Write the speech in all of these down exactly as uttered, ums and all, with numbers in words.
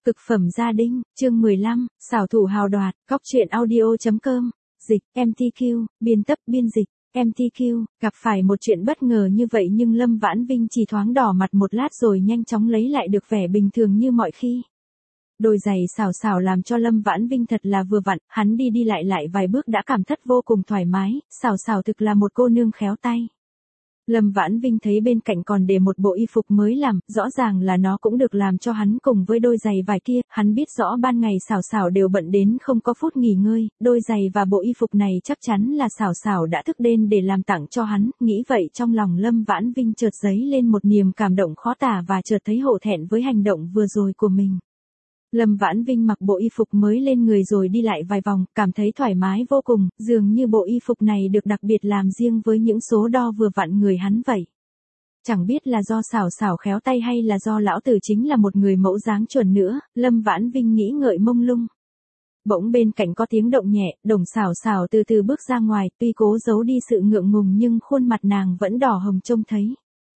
Cực phẩm gia đình, chương mười lăm, xảo thủ hào đoạt, góc truyện audio.com, dịch, em tê quy, biên tập biên dịch, em tê quy, gặp phải một chuyện bất ngờ như vậy nhưng Lâm Vãn Vinh chỉ thoáng đỏ mặt một lát rồi nhanh chóng lấy lại được vẻ bình thường như mọi khi. Đôi giày xào xào làm cho Lâm Vãn Vinh thật là vừa vặn, hắn đi đi lại lại vài bước đã cảm thất vô cùng thoải mái, xào xào thực là một cô nương khéo tay. Lâm Vãn Vinh thấy bên cạnh còn để một bộ y phục mới làm, rõ ràng là nó cũng được làm cho hắn cùng với đôi giày vải kia, hắn biết rõ ban ngày xảo xảo đều bận đến không có phút nghỉ ngơi, đôi giày và bộ y phục này chắc chắn là xảo xảo đã thức đêm để làm tặng cho hắn, nghĩ vậy trong lòng Lâm Vãn Vinh chợt dấy lên một niềm cảm động khó tả và chợt thấy hổ thẹn với hành động vừa rồi của mình. Lâm Vãn Vinh mặc bộ y phục mới lên người rồi đi lại vài vòng, cảm thấy thoải mái vô cùng, dường như bộ y phục này được đặc biệt làm riêng với những số đo vừa vặn người hắn vậy. Chẳng biết là do xảo xảo khéo tay hay là do lão tử chính là một người mẫu dáng chuẩn nữa, Lâm Vãn Vinh nghĩ ngợi mông lung. Bỗng bên cạnh có tiếng động nhẹ, Đồng Xảo Xảo từ từ bước ra ngoài, tuy cố giấu đi sự ngượng ngùng nhưng khuôn mặt nàng vẫn đỏ hồng trông thấy.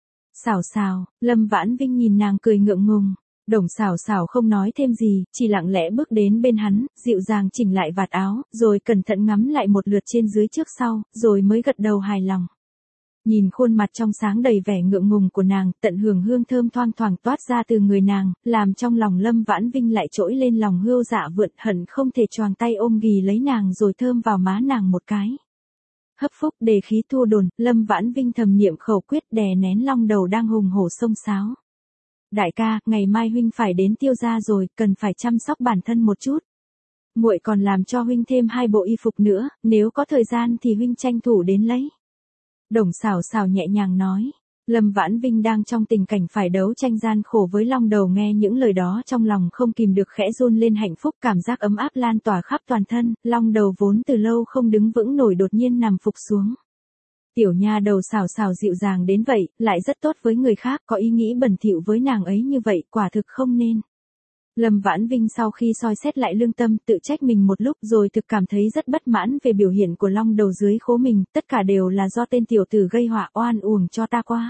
Xảo xảo, Lâm Vãn Vinh nhìn nàng cười ngượng ngùng. Đồng Xảo Xảo không nói thêm gì, chỉ lặng lẽ bước đến bên hắn, dịu dàng chỉnh lại vạt áo, rồi cẩn thận ngắm lại một lượt trên dưới trước sau, rồi mới gật đầu hài lòng. Nhìn khuôn mặt trong sáng đầy vẻ ngượng ngùng của nàng, tận hưởng hương thơm thoang thoảng toát ra từ người nàng, làm trong lòng Lâm Vãn Vinh lại trỗi lên lòng hươu dạ vượn, hận không thể choàng tay ôm ghì lấy nàng rồi thơm vào má nàng một cái. Hấp phúc đề khí thua đồn, Lâm Vãn Vinh thầm niệm khẩu quyết đè nén long đầu đang hùng hổ xông xáo. Đại ca, ngày mai huynh phải đến Tiêu gia rồi, cần phải chăm sóc bản thân một chút. Muội còn làm cho huynh thêm hai bộ y phục nữa, nếu có thời gian thì huynh tranh thủ đến lấy. Đồng Xảo Xảo nhẹ nhàng nói. Lâm Vãn Vinh đang trong tình cảnh phải đấu tranh gian khổ với long đầu, nghe những lời đó trong lòng không kìm được khẽ run lên hạnh phúc, cảm giác ấm áp lan tỏa khắp toàn thân, long đầu vốn từ lâu không đứng vững nổi đột nhiên nằm phục xuống. Tiểu nha đầu Xảo Xảo dịu dàng đến vậy, lại rất tốt với người khác, có ý nghĩ bẩn thỉu với nàng ấy như vậy, quả thực không nên. Lâm Vãn Vinh sau khi soi xét lại lương tâm, tự trách mình một lúc rồi thực cảm thấy rất bất mãn về biểu hiện của long đầu dưới khố mình, tất cả đều là do tên tiểu tử gây họa oan uổng cho ta qua.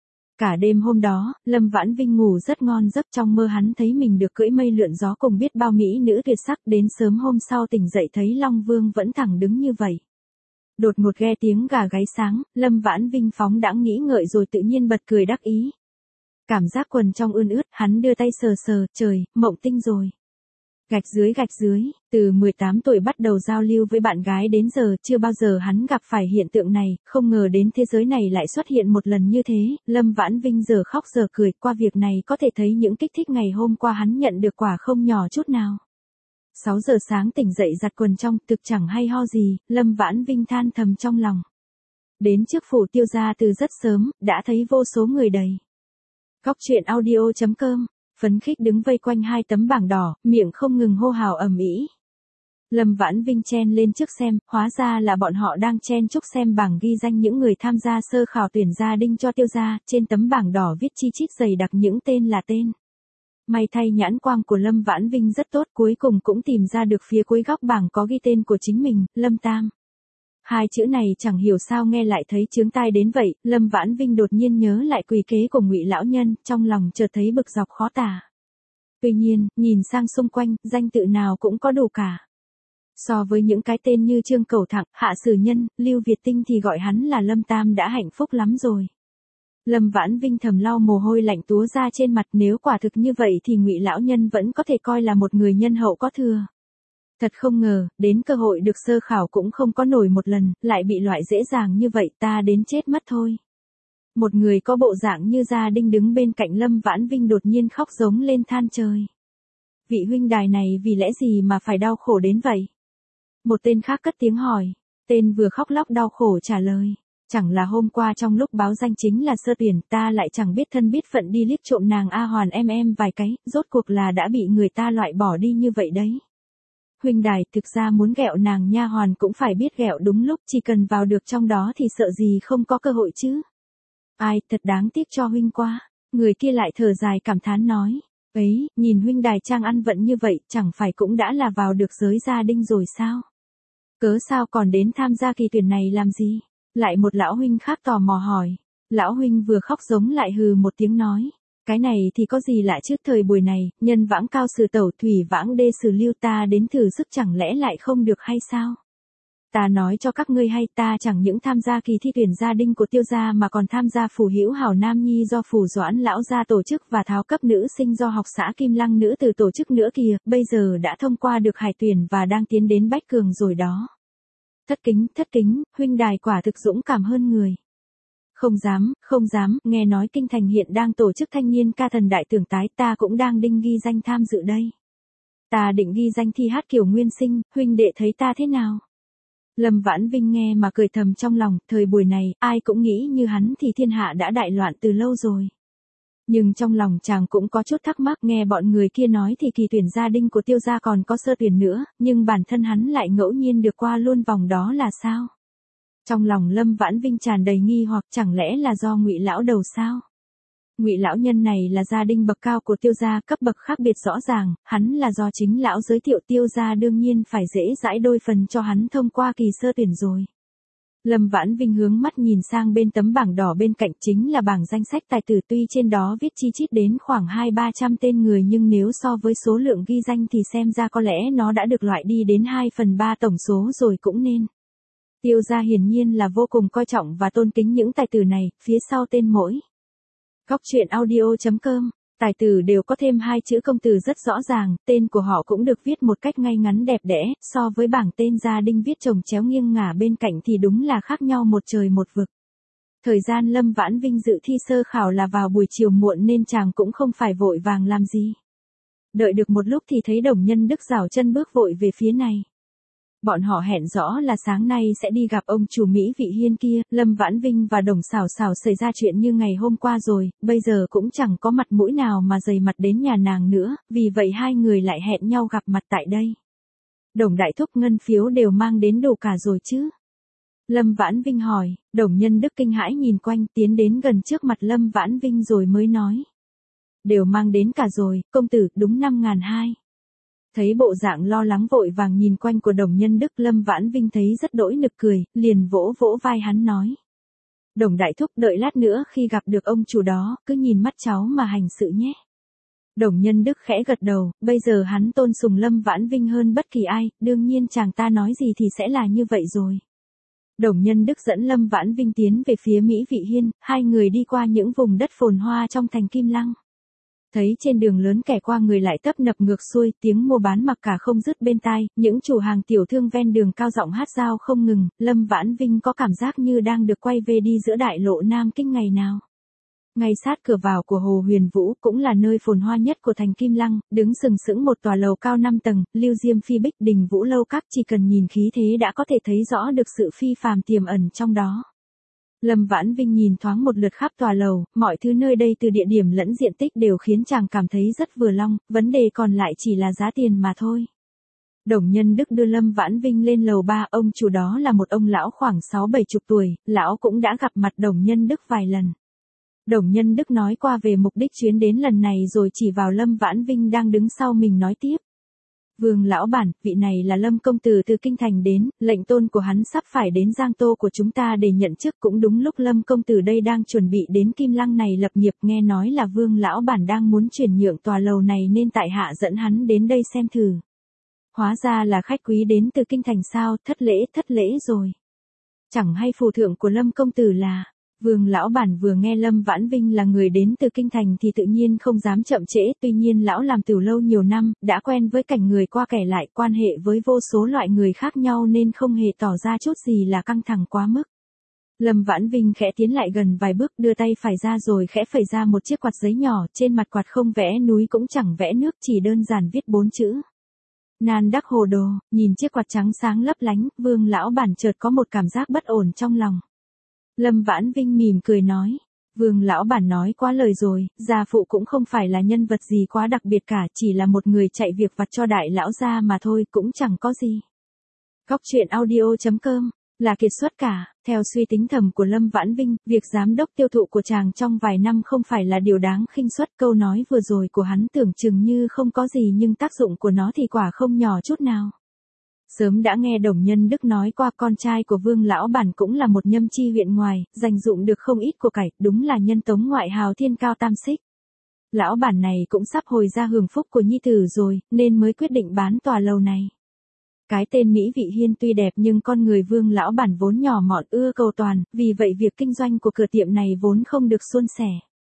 Cả đêm hôm đó, Lâm Vãn Vinh ngủ rất ngon giấc, trong mơ hắn thấy mình được cưỡi mây lượn gió cùng biết bao mỹ nữ tuyệt sắc, đến sớm hôm sau tỉnh dậy thấy Long Vương vẫn thẳng đứng như vậy. Đột ngột nghe tiếng gà gáy sáng, Lâm Vãn Vinh phóng đãng nghĩ ngợi rồi tự nhiên bật cười đắc ý. Cảm giác quần trong ươn ướt, hắn đưa tay sờ sờ, trời, mộng tinh rồi. Gạch dưới gạch dưới, từ mười tám tuổi bắt đầu giao lưu với bạn gái đến giờ, chưa bao giờ hắn gặp phải hiện tượng này, không ngờ đến thế giới này lại xuất hiện một lần như thế, Lâm Vãn Vinh giờ khóc giờ cười, qua việc này có thể thấy những kích thích ngày hôm qua hắn nhận được quả không nhỏ chút nào. sáu giờ sáng tỉnh dậy giặt quần trong, thực chẳng hay ho gì, Lâm Vãn Vinh than thầm trong lòng. Đến trước phủ Tiêu gia từ rất sớm, đã thấy vô số người đầy. Góc truyện audio.com, phấn khích đứng vây quanh hai tấm bảng đỏ, miệng không ngừng hô hào ầm ĩ. Lâm Vãn Vinh chen lên trước xem, hóa ra là bọn họ đang chen chúc xem bảng ghi danh những người tham gia sơ khảo tuyển gia đình cho Tiêu gia, trên tấm bảng đỏ viết chi chít dày đặc những tên là tên. May thay nhãn quang của Lâm Vãn Vinh rất tốt, cuối cùng cũng tìm ra được phía cuối góc bảng có ghi tên của chính mình, Lâm Tam. Hai chữ này chẳng hiểu sao nghe lại thấy chướng tai đến vậy, Lâm Vãn Vinh đột nhiên nhớ lại quỷ kế của Ngụy lão nhân, trong lòng chợt thấy bực dọc khó tả. Tuy nhiên, nhìn sang xung quanh, danh tự nào cũng có đủ cả. So với những cái tên như Trương Cẩu Thẳng, Hạ Sử Nhân, Lưu Việt Tinh thì gọi hắn là Lâm Tam đã hạnh phúc lắm rồi. Lâm Vãn Vinh thầm lau mồ hôi lạnh túa ra trên mặt, nếu quả thực như vậy thì Ngụy lão nhân vẫn có thể coi là một người nhân hậu có thừa. Thật không ngờ, đến cơ hội được sơ khảo cũng không có nổi một lần, lại bị loại dễ dàng như vậy, ta đến chết mất thôi. Một người có bộ dạng như gia đình đứng bên cạnh Lâm Vãn Vinh đột nhiên khóc giống lên than trời. Vị huynh đài này vì lẽ gì mà phải đau khổ đến vậy? Một tên khác cất tiếng hỏi, tên vừa khóc lóc đau khổ trả lời. Chẳng là hôm qua trong lúc báo danh chính là sơ tuyển, ta lại chẳng biết thân biết phận đi liếc trộm nàng A Hoàn em em vài cái, rốt cuộc là đã bị người ta loại bỏ đi như vậy đấy. Huynh đài, thực ra muốn ghẹo nàng nha hoàn cũng phải biết ghẹo đúng lúc, chỉ cần vào được trong đó thì sợ gì không có cơ hội chứ. Ai, thật đáng tiếc cho huynh quá. Người kia lại thở dài cảm thán nói. Ấy, nhìn huynh đài trang ăn vận như vậy, chẳng phải cũng đã là vào được giới gia đình rồi sao? Cớ sao còn đến tham gia kỳ tuyển này làm gì? Lại một lão huynh khác tò mò hỏi. Lão huynh vừa khóc giống lại hừ một tiếng nói. Cái này thì có gì lạ chứ, thời buổi này, nhân vãng cao sử tẩu thủy vãng đê sử lưu, ta đến thử sức chẳng lẽ lại không được hay sao? Ta nói cho các ngươi hay, ta chẳng những tham gia kỳ thi tuyển gia đinh của Tiêu gia mà còn tham gia phủ hữu hảo nam nhi do phủ Doãn lão gia tổ chức và tháo cấp nữ sinh do học xã Kim Lăng nữ từ tổ chức nữa kìa, bây giờ đã thông qua được hải tuyển và đang tiến đến Bách Cường rồi đó. Thất kính, thất kính, huynh đài quả thực dũng cảm hơn người. Không dám, không dám, nghe nói kinh thành hiện đang tổ chức thanh niên ca thần đại tưởng tái, ta cũng đang đinh ghi danh tham dự đây. Ta định ghi danh thi hát kiểu nguyên sinh, huynh đệ thấy ta thế nào? Lâm Vãn Vinh nghe mà cười thầm trong lòng, thời buổi này, ai cũng nghĩ như hắn thì thiên hạ đã đại loạn từ lâu rồi. Nhưng trong lòng chàng cũng có chút thắc mắc, nghe bọn người kia nói thì kỳ tuyển gia đinh của Tiêu gia còn có sơ tuyển nữa, nhưng bản thân hắn lại ngẫu nhiên được qua luôn vòng đó là sao? Trong lòng Lâm Vãn Vinh tràn đầy nghi hoặc, chẳng lẽ là do Ngụy lão đầu sao? Ngụy lão nhân này là gia đinh bậc cao của Tiêu gia, cấp bậc khác biệt rõ ràng, hắn là do chính lão giới thiệu, Tiêu gia đương nhiên phải dễ dãi đôi phần cho hắn thông qua kỳ sơ tuyển rồi. Lâm Vãn Vinh hướng mắt nhìn sang bên tấm bảng đỏ bên cạnh, chính là bảng danh sách tài tử, tuy trên đó viết chi chít đến khoảng hai ba trăm tên người nhưng nếu so với số lượng ghi danh thì xem ra có lẽ nó đã được loại đi đến hai phần ba tổng số rồi cũng nên. Tiêu gia hiển nhiên là vô cùng coi trọng và tôn kính những tài tử này, phía sau tên mỗi Góc truyện audio chấm com, tài tử đều có thêm hai chữ công tử rất rõ ràng, tên của họ cũng được viết một cách ngay ngắn đẹp đẽ, so với bảng tên gia đinh viết chồng chéo nghiêng ngả bên cạnh thì đúng là khác nhau một trời một vực. Thời gian Lâm Vãn Vinh dự thi sơ khảo là vào buổi chiều muộn nên chàng cũng không phải vội vàng làm gì. Đợi được một lúc thì thấy Đồng Nhân Đức giảo chân bước vội về phía này. Bọn họ hẹn rõ là sáng nay sẽ đi gặp ông chủ Mỹ Vị Hiên kia, Lâm Vãn Vinh và Đồng Xảo Xảo xảy ra chuyện như ngày hôm qua rồi, bây giờ cũng chẳng có mặt mũi nào mà dày mặt đến nhà nàng nữa, vì vậy hai người lại hẹn nhau gặp mặt tại đây. Đồng đại thúc ngân phiếu đều mang đến đủ cả rồi chứ? Lâm Vãn Vinh hỏi, Đồng Nhân Đức kinh hãi nhìn quanh tiến đến gần trước mặt Lâm Vãn Vinh rồi mới nói. Đều mang đến cả rồi, công tử, đúng năm ngàn hai. Thấy bộ dạng lo lắng vội vàng nhìn quanh của Đồng Nhân Đức, Lâm Vãn Vinh thấy rất đỗi nực cười, liền vỗ vỗ vai hắn nói. Đồng đại thúc, đợi lát nữa khi gặp được ông chủ đó, cứ nhìn mắt cháu mà hành sự nhé. Đồng Nhân Đức khẽ gật đầu, bây giờ hắn tôn sùng Lâm Vãn Vinh hơn bất kỳ ai, đương nhiên chàng ta nói gì thì sẽ là như vậy rồi. Đồng Nhân Đức dẫn Lâm Vãn Vinh tiến về phía Mỹ Vị Hiên, hai người đi qua những vùng đất phồn hoa trong thành Kim Lăng. Thấy trên đường lớn kẻ qua người lại tấp nập ngược xuôi, tiếng mua bán mặc cả không dứt bên tai, những chủ hàng tiểu thương ven đường cao giọng hát giao không ngừng, Lâm Vãn Vinh có cảm giác như đang được quay về đi giữa đại lộ Nam Kinh ngày nào. Ngay sát cửa vào của Hồ Huyền Vũ, cũng là nơi phồn hoa nhất của thành Kim Lăng, đứng sừng sững một tòa lầu cao năm tầng, Lưu Diêm Phi Bích Đình Vũ Lâu Các, chỉ cần nhìn khí thế đã có thể thấy rõ được sự phi phàm tiềm ẩn trong đó. Lâm Vãn Vinh nhìn thoáng một lượt khắp tòa lầu, mọi thứ nơi đây từ địa điểm lẫn diện tích đều khiến chàng cảm thấy rất vừa lòng, vấn đề còn lại chỉ là giá tiền mà thôi. Đồng Nhân Đức đưa Lâm Vãn Vinh lên lầu ba, ông chủ đó là một ông lão khoảng sáu bảy chục tuổi, lão cũng đã gặp mặt Đồng Nhân Đức vài lần. Đồng Nhân Đức nói qua về mục đích chuyến đến lần này rồi chỉ vào Lâm Vãn Vinh đang đứng sau mình nói tiếp. Vương lão bản, vị này là Lâm công tử từ kinh thành đến, lệnh tôn của hắn sắp phải đến Giang Tô của chúng ta để nhận chức, cũng đúng lúc Lâm công tử đây đang chuẩn bị đến Kim Lăng này lập nghiệp, nghe nói là Vương lão bản đang muốn chuyển nhượng tòa lầu này nên tại hạ dẫn hắn đến đây xem thử. Hóa ra là khách quý đến từ kinh thành sao, thất lễ, thất lễ rồi. Chẳng hay phù thượng của Lâm công tử là... Vương lão bản vừa nghe Lâm Vãn Vinh là người đến từ kinh thành thì tự nhiên không dám chậm trễ, tuy nhiên lão làm từ lâu nhiều năm, đã quen với cảnh người qua kẻ lại, quan hệ với vô số loại người khác nhau nên không hề tỏ ra chút gì là căng thẳng quá mức. Lâm Vãn Vinh khẽ tiến lại gần vài bước, đưa tay phải ra rồi khẽ phẩy ra một chiếc quạt giấy nhỏ, trên mặt quạt không vẽ núi cũng chẳng vẽ nước, chỉ đơn giản viết bốn chữ. Nan đắc hồ đồ, nhìn chiếc quạt trắng sáng lấp lánh, Vương lão bản chợt có một cảm giác bất ổn trong lòng. Lâm Vãn Vinh mỉm cười nói, Vương lão bản nói quá lời rồi, gia phụ cũng không phải là nhân vật gì quá đặc biệt cả, chỉ là một người chạy việc vặt cho đại lão gia mà thôi, cũng chẳng có gì. Góc truyện audio chấm com, là kiệt xuất cả, theo suy tính thầm của Lâm Vãn Vinh, việc giám đốc tiêu thụ của chàng trong vài năm không phải là điều đáng khinh suất, câu nói vừa rồi của hắn tưởng chừng như không có gì nhưng tác dụng của nó thì quả không nhỏ chút nào. Sớm đã nghe Đồng Nhân Đức nói qua, con trai của Vương lão bản cũng là một nhâm chi huyện ngoài, dành dụng được không ít của cải, đúng là nhân tống ngoại hào thiên cao tam xích. Lão bản này cũng sắp hồi ra hưởng phúc của nhi tử rồi, nên mới quyết định bán tòa lầu này. Cái tên Mỹ Vị Hiên tuy đẹp nhưng con người Vương lão bản vốn nhỏ mọn ưa cầu toàn, vì vậy việc kinh doanh của cửa tiệm này vốn không được suôn sẻ.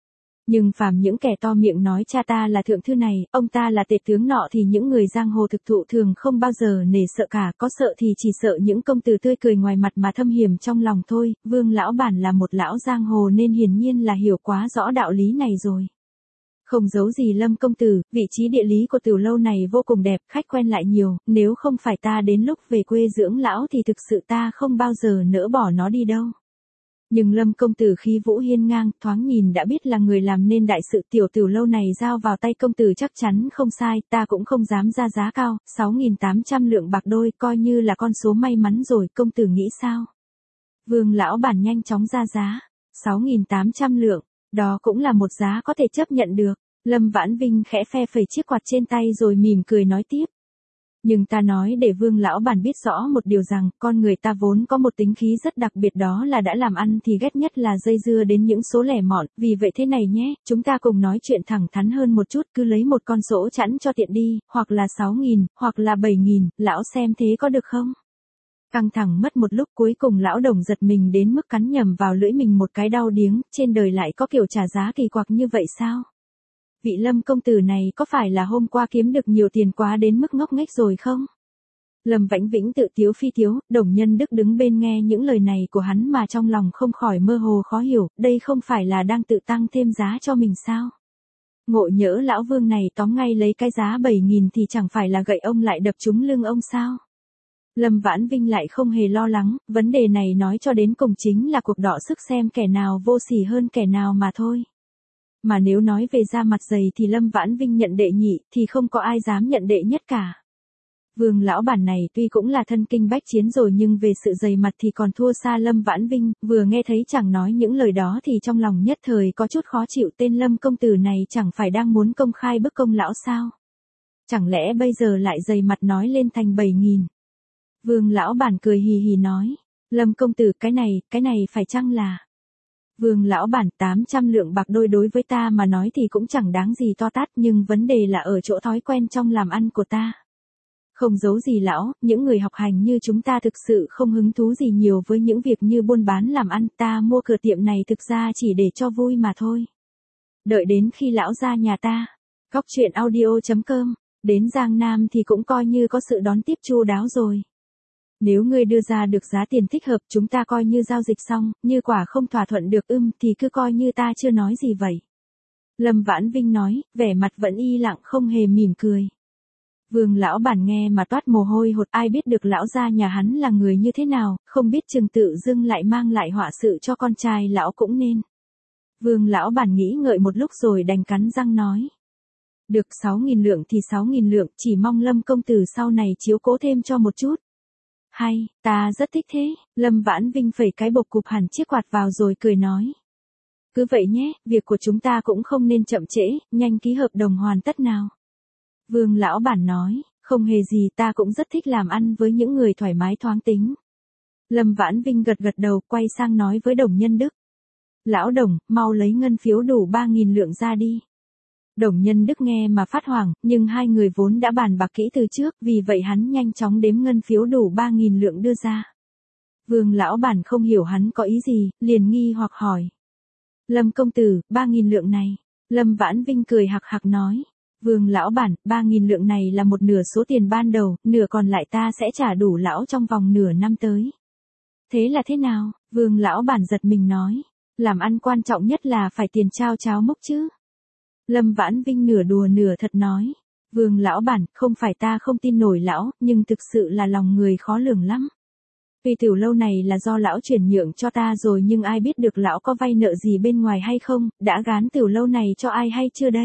Nhưng phàm những kẻ to miệng nói cha ta là thượng thư này, ông ta là tể tướng nọ thì những người giang hồ thực thụ thường không bao giờ nể sợ cả, có sợ thì chỉ sợ những công tử tươi cười ngoài mặt mà thâm hiểm trong lòng thôi. Vương lão bản là một lão giang hồ nên hiển nhiên là hiểu quá rõ đạo lý này rồi. Không giấu gì Lâm công tử, vị trí địa lý của tiểu lâu này vô cùng đẹp, khách quen lại nhiều, nếu không phải ta đến lúc về quê dưỡng lão thì thực sự ta không bao giờ nỡ bỏ nó đi đâu. Nhưng Lâm công tử khí vũ hiên ngang, thoáng nhìn đã biết là người làm nên đại sự. Tiểu tiểu lâu này giao vào tay công tử chắc chắn không sai, ta cũng không dám ra giá cao, sáu nghìn tám trăm lượng bạc đôi coi như là con số may mắn rồi, công tử nghĩ sao? Vương lão bản nhanh chóng ra giá, sáu nghìn tám trăm lượng, đó cũng là một giá có thể chấp nhận được. Lâm Vãn Vinh khẽ phe phẩy chiếc quạt trên tay rồi mỉm cười nói tiếp. Nhưng ta nói để Vương lão bản biết rõ một điều rằng, con người ta vốn có một tính khí rất đặc biệt, đó là đã làm ăn thì ghét nhất là dây dưa đến những số lẻ mọn, vì vậy thế này nhé, chúng ta cùng nói chuyện thẳng thắn hơn một chút, cứ lấy một con số chẵn cho tiện đi, hoặc là sáu nghìn, hoặc là bảy nghìn, lão xem thế có được không? Căng thẳng mất một lúc cuối cùng lão đồng giật mình đến mức cắn nhầm vào lưỡi mình một cái đau điếng, trên đời lại có kiểu trả giá kỳ quặc như vậy sao? Vị Lâm công tử này có phải là hôm qua kiếm được nhiều tiền quá đến mức ngốc nghếch rồi không? Lâm Vãnh Vĩnh tự tiếu phi tiếu, Đồng Nhân Đức đứng bên nghe những lời này của hắn mà trong lòng không khỏi mơ hồ khó hiểu, đây không phải là đang tự tăng thêm giá cho mình sao? Ngộ nhỡ lão Vương này tóm ngay lấy cái giá bảy nghìn thì chẳng phải là gậy ông lại đập trúng lưng ông sao? Lâm Vãn Vinh lại không hề lo lắng, vấn đề này nói cho đến cùng chính là cuộc đọ sức xem kẻ nào vô sỉ hơn kẻ nào mà thôi. Mà nếu nói về da mặt dày thì Lâm Vãn Vinh nhận đệ nhị, thì không có ai dám nhận đệ nhất cả. Vương lão bản này tuy cũng là thân kinh bách chiến rồi nhưng về sự dày mặt thì còn thua xa Lâm Vãn Vinh, vừa nghe thấy chàng nói những lời đó thì trong lòng nhất thời có chút khó chịu, tên Lâm công tử này chẳng phải đang muốn công khai bức công lão sao? Chẳng lẽ bây giờ lại dày mặt nói lên thành bảy nghìn? Vương lão bản cười hì hì nói, Lâm công tử cái này, cái này phải chăng là... Vương lão bản, tám trăm lượng bạc đôi đối với ta mà nói thì cũng chẳng đáng gì to tát, nhưng vấn đề là ở chỗ thói quen trong làm ăn của ta. Không giấu gì lão, những người học hành như chúng ta thực sự không hứng thú gì nhiều với những việc như buôn bán làm ăn, ta mua cửa tiệm này thực ra chỉ để cho vui mà thôi. Đợi đến khi lão ra nhà ta, góc truyện audio chấm com, đến Giang Nam thì cũng coi như có sự đón tiếp chu đáo rồi. Nếu ngươi đưa ra được giá tiền thích hợp chúng ta coi như giao dịch xong, như quả không thỏa thuận được ưm thì cứ coi như ta chưa nói gì vậy. Lâm Vãn Vinh nói, vẻ mặt vẫn y lặng không hề mỉm cười. Vương lão bản nghe mà toát mồ hôi hột, ai biết được lão gia nhà hắn là người như thế nào, không biết chừng tự dưng lại mang lại họa sự cho con trai lão cũng nên. Vương lão bản nghĩ ngợi một lúc rồi đành cắn răng nói. Được sáu nghìn lượng thì sáu nghìn lượng, chỉ mong Lâm công tử sau này chiếu cố thêm cho một chút. Hay, ta rất thích thế, Lâm Vãn Vinh phẩy cái bộc cụp hẳn chiếc quạt vào rồi cười nói. Cứ vậy nhé, việc của chúng ta cũng không nên chậm trễ, nhanh ký hợp đồng hoàn tất nào. Vương lão bản nói, không hề gì, ta cũng rất thích làm ăn với những người thoải mái thoáng tính. Lâm Vãn Vinh gật gật đầu, quay sang nói với Đồng Nhân Đức. Lão Đồng, mau lấy ngân phiếu đủ ba nghìn lượng ra đi. Đồng Nhân Đức nghe mà phát hoảng, nhưng hai người vốn đã bàn bạc kỹ từ trước, vì vậy hắn nhanh chóng đếm ngân phiếu đủ ba nghìn lượng đưa ra. Vương lão bản không hiểu hắn có ý gì, liền nghi hoặc hỏi. Lâm công tử, ba nghìn lượng này. Lâm Vãn Vinh cười hạc hạc nói. Vương lão bản, ba nghìn lượng này là một nửa số tiền ban đầu, nửa còn lại ta sẽ trả đủ lão trong vòng nửa năm tới. Thế là thế nào? Vương lão bản giật mình nói. Làm ăn quan trọng nhất là phải tiền trao cháo mốc chứ. Lâm Vãn Vinh nửa đùa nửa thật nói. Vương lão bản, không phải ta không tin nổi lão, nhưng thực sự là lòng người khó lường lắm. Tuy tiểu lâu này là do lão chuyển nhượng cho ta rồi nhưng ai biết được lão có vay nợ gì bên ngoài hay không, đã gán tiểu lâu này cho ai hay chưa đây?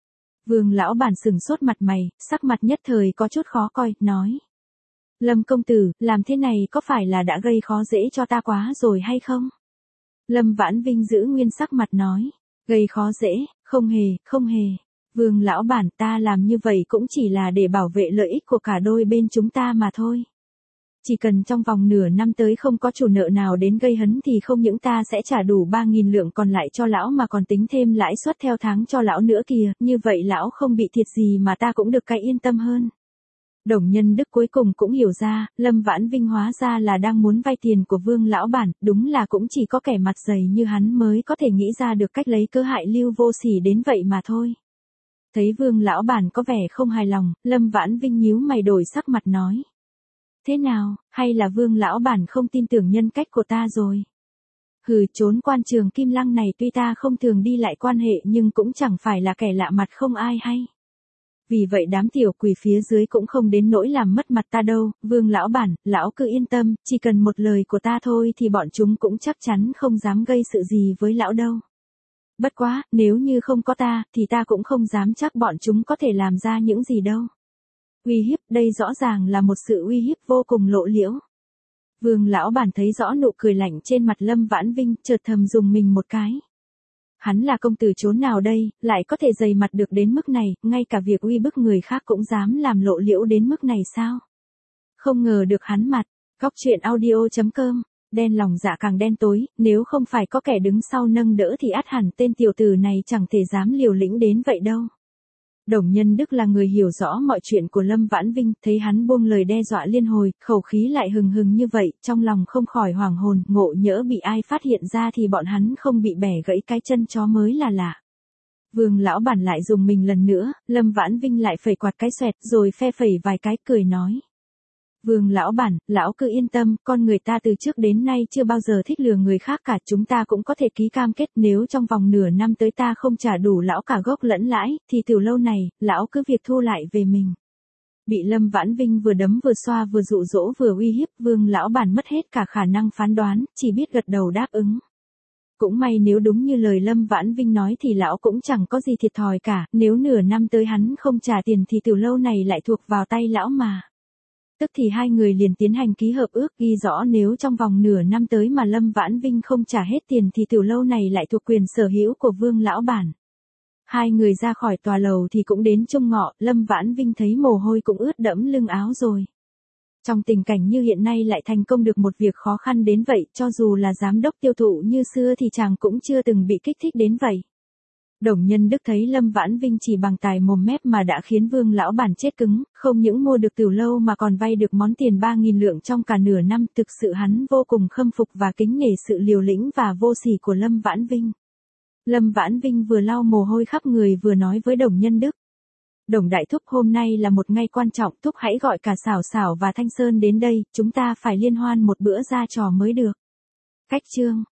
Vương lão bản sừng sốt mặt mày, sắc mặt nhất thời có chút khó coi, nói. Lâm công tử, làm thế này có phải là đã gây khó dễ cho ta quá rồi hay không? Lâm Vãn Vinh giữ nguyên sắc mặt nói. Gây khó dễ, không hề, không hề. Vương lão bản, ta làm như vậy cũng chỉ là để bảo vệ lợi ích của cả đôi bên chúng ta mà thôi. chỉ cần trong vòng nửa năm tới không có chủ nợ nào đến gây hấn thì không những ta sẽ trả đủ ba nghìn lượng còn lại cho lão mà còn tính thêm lãi suất theo tháng cho lão nữa kìa, như vậy lão không bị thiệt gì mà ta cũng được cái yên tâm hơn. Đồng Nhân Đức cuối cùng cũng hiểu ra, Lâm Vãn Vinh hóa ra là đang muốn vay tiền của Vương lão bản, đúng là cũng chỉ có kẻ mặt dày như hắn mới có thể nghĩ ra được cách lấy cớ hại Lưu Vô Sỉ đến vậy mà thôi. Thấy Vương lão bản có vẻ không hài lòng, Lâm Vãn Vinh nhíu mày đổi sắc mặt nói. Thế nào, hay là Vương lão bản không tin tưởng nhân cách của ta rồi? Hừ, trốn quan trường Kim Lăng này tuy ta không thường đi lại quan hệ nhưng cũng chẳng phải là kẻ lạ mặt không ai hay. Vì vậy đám tiểu quỷ phía dưới cũng không đến nỗi làm mất mặt ta đâu, Vương lão bản, lão cứ yên tâm, chỉ cần một lời của ta thôi thì bọn chúng cũng chắc chắn không dám gây sự gì với lão đâu. Bất quá, nếu như không có ta, thì ta cũng không dám chắc bọn chúng có thể làm ra những gì đâu. Uy hiếp, đây rõ ràng là một sự uy hiếp vô cùng lộ liễu. Vương lão bản thấy rõ nụ cười lạnh trên mặt Lâm Vãn Vinh, chợt thầm dùng mình một cái. Hắn là công tử chốn nào đây, lại có thể dày mặt được đến mức này, ngay cả việc uy bức người khác cũng dám làm lộ liễu đến mức này sao? Không ngờ được hắn mặt. Góc truyện audio chấm com, đen lòng dạ càng đen tối, nếu không phải có kẻ đứng sau nâng đỡ thì ắt hẳn tên tiểu tử này chẳng thể dám liều lĩnh đến vậy đâu. Đồng Nhân Đức là người hiểu rõ mọi chuyện của Lâm Vãn Vinh, thấy hắn buông lời đe dọa liên hồi, khẩu khí lại hừng hừng như vậy, trong lòng không khỏi hoảng hồn, ngộ nhỡ bị ai phát hiện ra thì bọn hắn không bị bẻ gãy cái chân chó mới là lạ. Vương lão bản lại dùng mình lần nữa, Lâm Vãn Vinh lại phẩy quạt cái xoẹt rồi phe phẩy vài cái cười nói. Vương lão bản, lão cứ yên tâm, con người ta từ trước đến nay chưa bao giờ thích lừa người khác cả, chúng ta cũng có thể ký cam kết nếu trong vòng nửa năm tới ta không trả đủ lão cả gốc lẫn lãi, thì từ lâu này, lão cứ việc thu lại về mình. Bị Lâm Vãn Vinh vừa đấm vừa xoa vừa dụ dỗ vừa uy hiếp, Vương lão bản mất hết cả khả năng phán đoán, chỉ biết gật đầu đáp ứng. Cũng may nếu đúng như lời Lâm Vãn Vinh nói thì lão cũng chẳng có gì thiệt thòi cả, nếu nửa năm tới hắn không trả tiền thì từ lâu này lại thuộc vào tay lão mà. Tức thì hai người liền tiến hành ký hợp ước ghi rõ nếu trong vòng nửa năm tới mà Lâm Vãn Vinh không trả hết tiền thì tiểu lâu này lại thuộc quyền sở hữu của Vương lão bản. Hai người ra khỏi tòa lầu thì cũng đến chung ngọ, Lâm Vãn Vinh thấy mồ hôi cũng ướt đẫm lưng áo rồi. Trong tình cảnh như hiện nay lại thành công được một việc khó khăn đến vậy, cho dù là giám đốc tiêu thụ như xưa thì chàng cũng chưa từng bị kích thích đến vậy. Đồng Nhân Đức thấy Lâm Vãn Vinh chỉ bằng tài mồm mép mà đã khiến Vương lão bản chết cứng, không những mua được tiểu lâu mà còn vay được món tiền ba nghìn lượng trong cả nửa năm, thực sự hắn vô cùng khâm phục và kính nể sự liều lĩnh và vô sỉ của Lâm Vãn Vinh. Lâm Vãn Vinh vừa lau mồ hôi khắp người vừa nói với Đồng Nhân Đức. Đồng đại thúc, hôm nay là một ngày quan trọng, thúc hãy gọi cả Xảo Xảo và Thanh Sơn đến đây, chúng ta phải liên hoan một bữa ra trò mới được. Cách chương